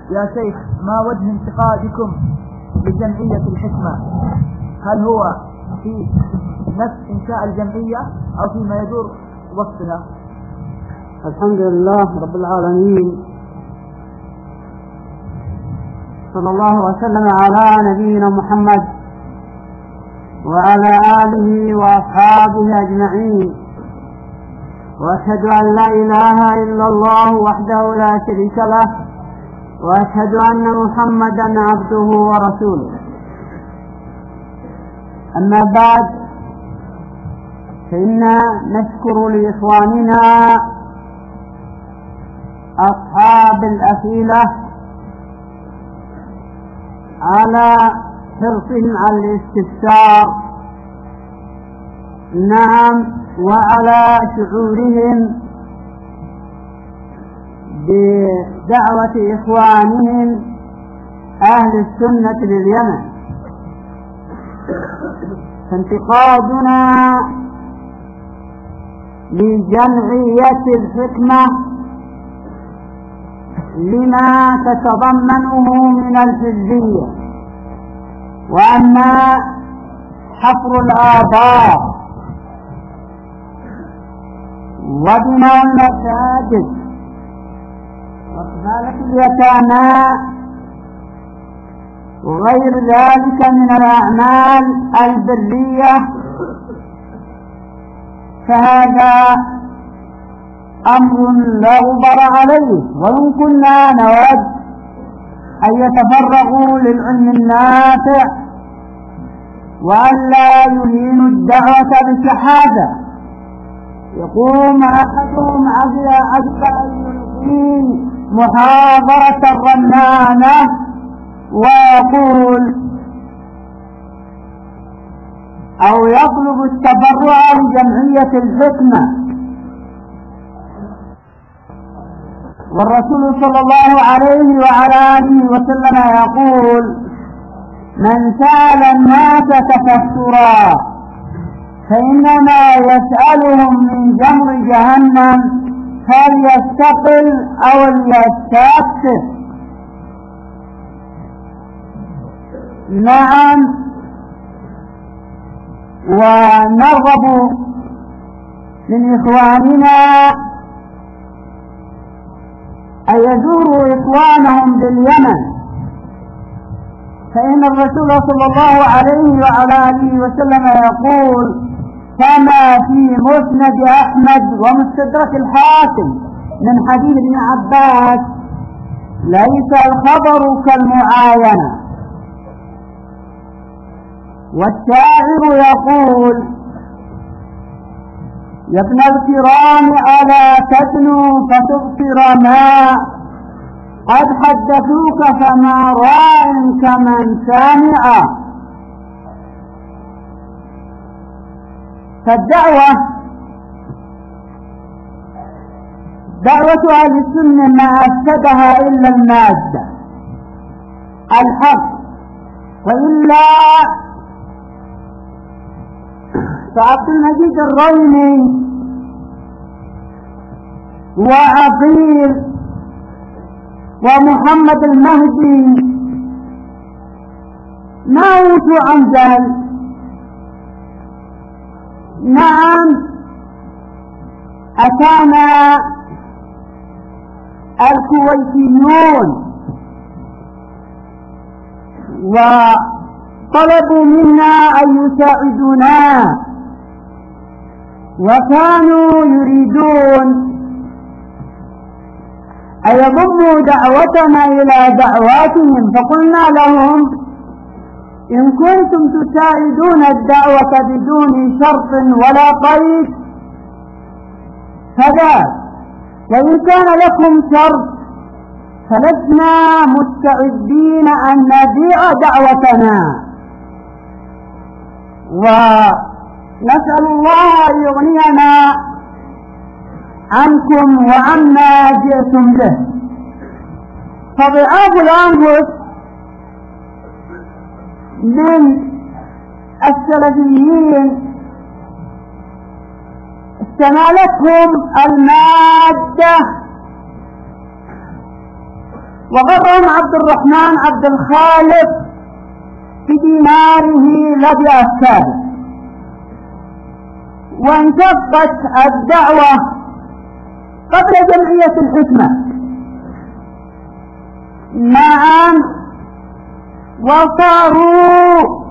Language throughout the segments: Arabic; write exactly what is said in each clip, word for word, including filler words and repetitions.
يا شيخ ما وجه انتقادكم لجمعية الحكمة؟ هل هو في نفس إنشاء الجمعية أو فيما يدور وسطها؟ الحمد لله رب العالمين، صلى الله وسلم على نبينا محمد وعلى آله وأصحابه أجمعين، وأشهد أن لا إله إلا الله وحده لا شريك له، وأشهد أن محمدا عبده ورسوله. أما بعد، فإنا نشكر لإخواننا أصحاب الأسئلة على حرصهم على الاستفسار، نعم، وعلى شعورهم بدعوة إخوانهم أهل السنة لليمن. فانتقادنا لجمعية الحكمة لما تتضمنه من الحزبية، وأما حفر الآبار وبناء المساجد وكذلك اليتامى وغير ذلك من الأعمال البرية، فهذا أمر لا غبار عليه، وإن كنا نود أن يتفرغوا للعلم النافع وأن لا يهينوا الدعوة بالشهادة. يقوم أحدهم عجب أن يلقين محاضرة رنانة ويقول أو يطلب التبرع لجمعية الحكمة، والرسول صلى الله عليه وعلى آله وسلم يقول: من سأل الناس تكثرا فإنما يسألهم من جمر جهنم فليستقل أو ليستكثر. نعم، ونرغب من إخواننا أن يزوروا إخوانهم باليمن، فإن الرسول صلى الله عليه وعلى آله وسلم يقول كما في مسند أحمد ومستدرك الحاكم من حديث ابن عباس: ليس الخبر كالمعاينة. والشاعر يقول: يا ابن الكرام ألا تدنو فتبصر ما قد حدثوك فما راع كمن سامع. فالدعوة دعوة أهل السنة ما أفسدها إلا المادة الحق، وإلا فعبد المجيد الرومي وعقيل ومحمد المهدي ما أوتوا عن جهل. نعم، أتانا الكويتيون وطلبوا منا أن يساعدونا، وكانوا يريدون أن يضموا دعوتنا إلى دعواتهم، فقلنا لهم: إن كنتم تساعدون الدعوة بدون شرط ولا قيد فذاك، وإن كان لكم شرط فلسنا مستعدين أن نبيع دعوتنا، ونسأل الله أن يغنينا عنكم وعما جئتم به. فضعاف الأنفس من السلفيين استمالتهم المادة وغرهم عبد الرحمن عبد الخالق بديناره لدى أفكاره، وانشقت الدعوة قبل جمعية الحكمة. نعم، وصاروا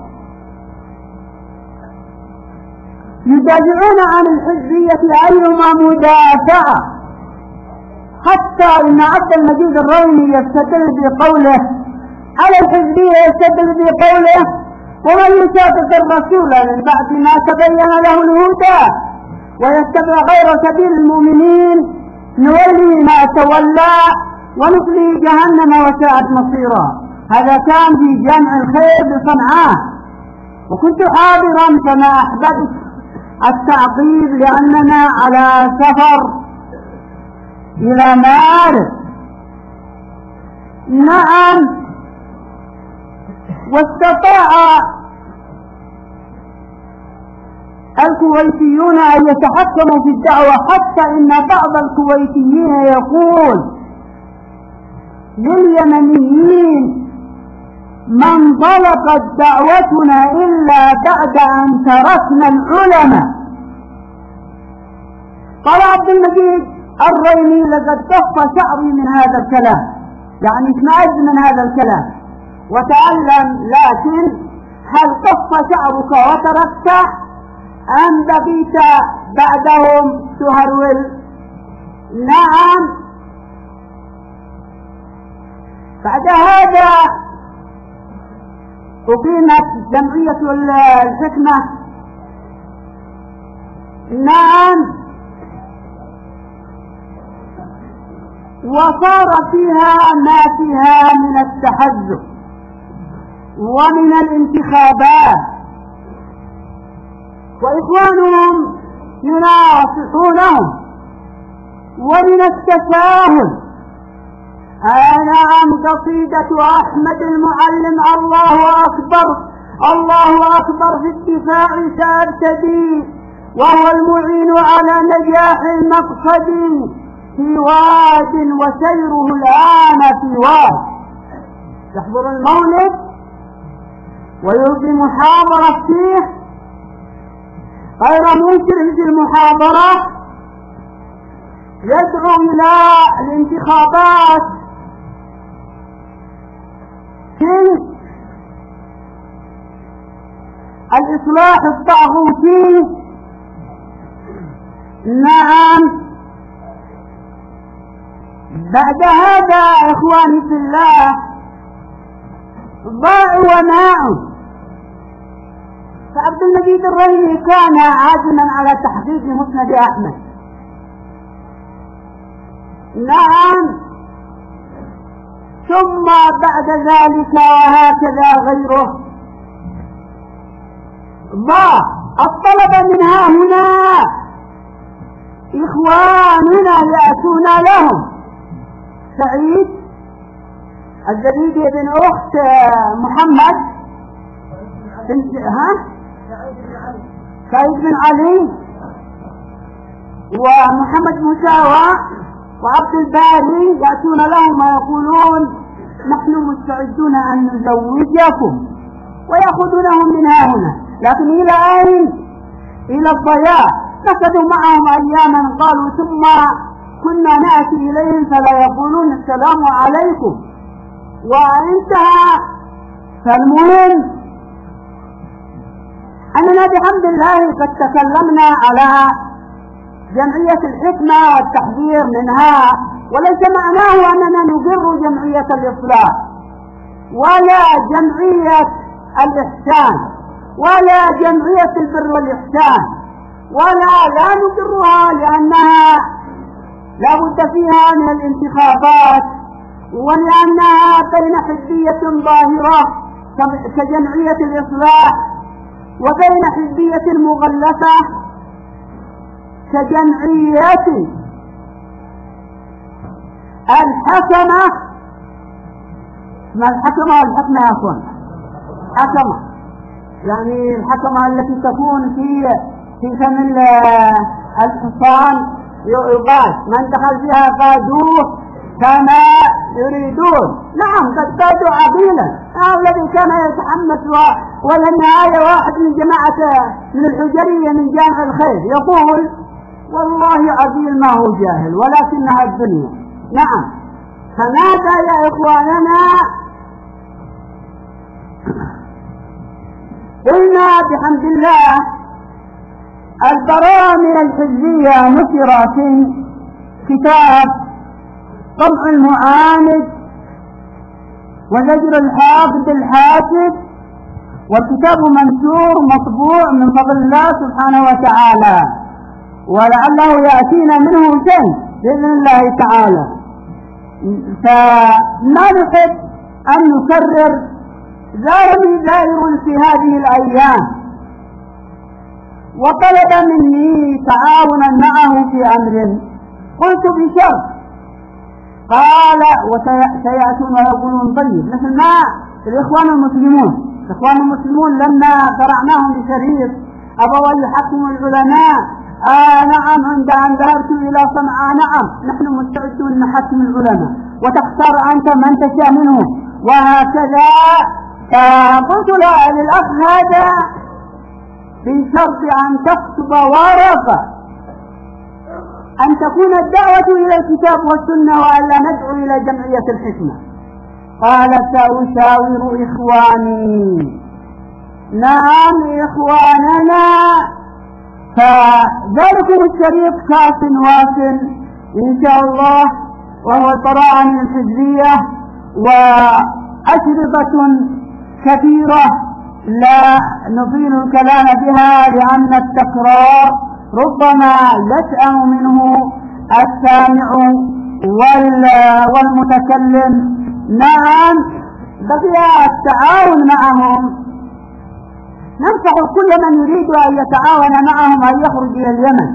يدافعون عن الحزبية أيما مدافعة، حتى إن عبد المجيد الرومي يستدل بقوله على الحزبية، يستدل بقوله ومن يشاقق الرسول من بعد ما تبين له الهدى ويتبع غير سبيل المؤمنين نولي ما تولى ونصلي جهنم وساءت مصيرا. هذا كان في جامع الخير بصنعاء، وكنت حاضرا فما أحببت التعقيب لأننا على سفر إلى مارس. نعم، واستطاع الكويتيون أن يتحكموا في الدعوة، حتى إن بعض الكويتيين يقول لليمنيين ما انطلقت دعوتنا إلا بعد أن تركنا العلماء. قال عبد المجيد الريمي لقد كف شعري من هذا الكلام، يعني اشمئز من هذا الكلام وتعلم، لكن هل كف شعرك وتركت أم بقيت بعدهم تهرول؟ نعم. بعد هذا أقيمت جمعية الحكمة. نعم، وصار فيها ما فيها من التحزب ومن الانتخابات، وإخوانهم يناصحونهم ومن التساهل. نعم، قصيدة أحمد المعلم الله أكبر الله أكبر في الدفاع سأبتدي، وهو المعين على نجاح المقصد، في واد وسيره الآن في واد. يحضر المولد ويلقي محاضرة فيه غير منكر في المحاضرة، يدعو إلى الانتخابات في الإصلاح الطاغوتي. نعم، بعد هذا إخواني في الله ضاعوا وماعوا. فعبد المجيد الريمي كان عازما على تحقيق مسند أحمد. نعم، ثم بعد ذلك وهكذا غيره ضاع الطلب من ها هنا، إخواننا يأتون لهم. سعيد الزبيدي بن أخت محمد بن ها سعيد بن علي ومحمد مساوى وعبد الباري يأتون لهم ويقولون نحن مستعدون أن نزوجكم، ويأخذونهم من ها هنا. لكن إلى أين؟ إلى الضياع. نكدوا معهم أياما، قالوا ثم كنا نأتي إليهم فلا يقولون السلام عليكم، وانتهى. فالمهم أننا بحمد الله قد تكلمنا على جمعية الحكمة والتحذير منها، وليس معناه أننا نقر جمعية الإصلاح ولا جمعية الإحسان ولا جمعية البر والإحسان، ولا لا نقرها، لأنها لا بد فيها من الانتخابات، ولأنها بين حزبية ظاهرة كجمعية الإصلاح وبين حزبية مغلفة كجمعية الحكمة. ما الحكمة والحكمة يا أخوان؟ حكمة يعني الحكمة التي تكون في في فم الحصان، يقال من دخل فيها قادوه كما يريدون. نعم قد بادوا عقيلا. الذي كان يتحمس ولا النهاية واحد من جماعة من الحجرية من جامع الخير يقول والله عقيل ما هو جاهل ولكنها الدنيا. نعم فماذا يا إخواننا؟ قلنا بحمد الله البرامج الحزبية نشرت في كتاب طبع المعاند وزجر الحافظ الحاسد، والكتاب منشور مطبوع من فضل الله سبحانه وتعالى، ولعله يأتينا منه شيء بإذن الله تعالى. فما نحب أن نكرر زارني زائر في هذه الأيام وطلب مني تعاونا معه في أمر، قلت بشرط. قال وسيأتون ويقولون طيب، مثل ما الإخوان المسلمون الإخوان المسلمون لما قرعناهم بشريط أبوا يحكموا العلماء. آه نعم عند أن ذهبت إلى صنعاء نعم نحن مستعدون نحكم العلماء وتختار أنت من تشاء منهم وهكذا. فقلت له للأخ هذا بشرط أن تكتب ورقة أن تكون الدعوة إلى الكتاب والسنة وألا ندعو إلى جمعية الحكمة. قال سأشاور إخواني. نعم إخواننا. فذلكم الشريط كاف واصل إن شاء الله، وهو البراءة الحزبية وأشرطة كثيرة لا نطيل الكلام بها لأن التكرار ربما يسأم منه السامع والمتكلم. نعم بقي التعاون معهم. ننصح كل من يريد أن يتعاون معهم أن يخرج إلى اليمن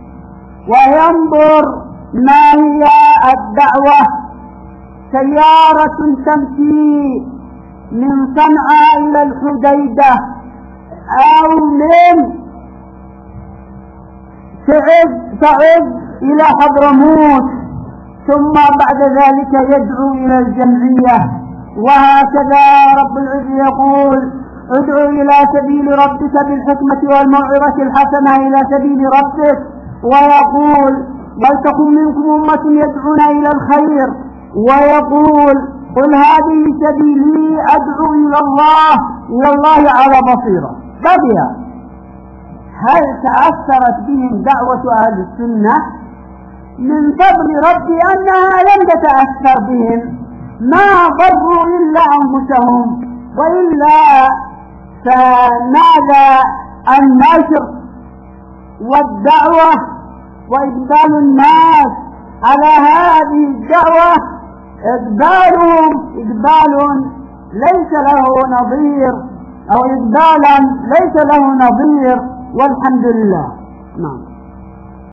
وينظر ما هي الدعوة. سيارة تمشي من صنعاء إلى الحديدة أو من تعد تعد إلى حضرموت ثم بعد ذلك يدعو إلى الجمعية. وهكذا رب العزة يقول ادعو إلى سبيل ربك بالحكمة والموعظة الحسنة إلى سبيل ربك، ويقول ولتكن منكم أمة يدعون إلى الخير، ويقول قل هذه سبيلي أدعو إلى الله إلى الله على بصيرة. بقي هل تأثرت بهم دعوة أهل السنة؟ من فضل ربي أنها لم تتأثر بهم، ما ضروا إلا أنفسهم، وإلا فماذا النشر والدعوة وإقبال الناس على هذه الدعوة إقبالهم إقبال ليس له نظير، أو إقبالا ليس له نظير، والحمد لله. نعم.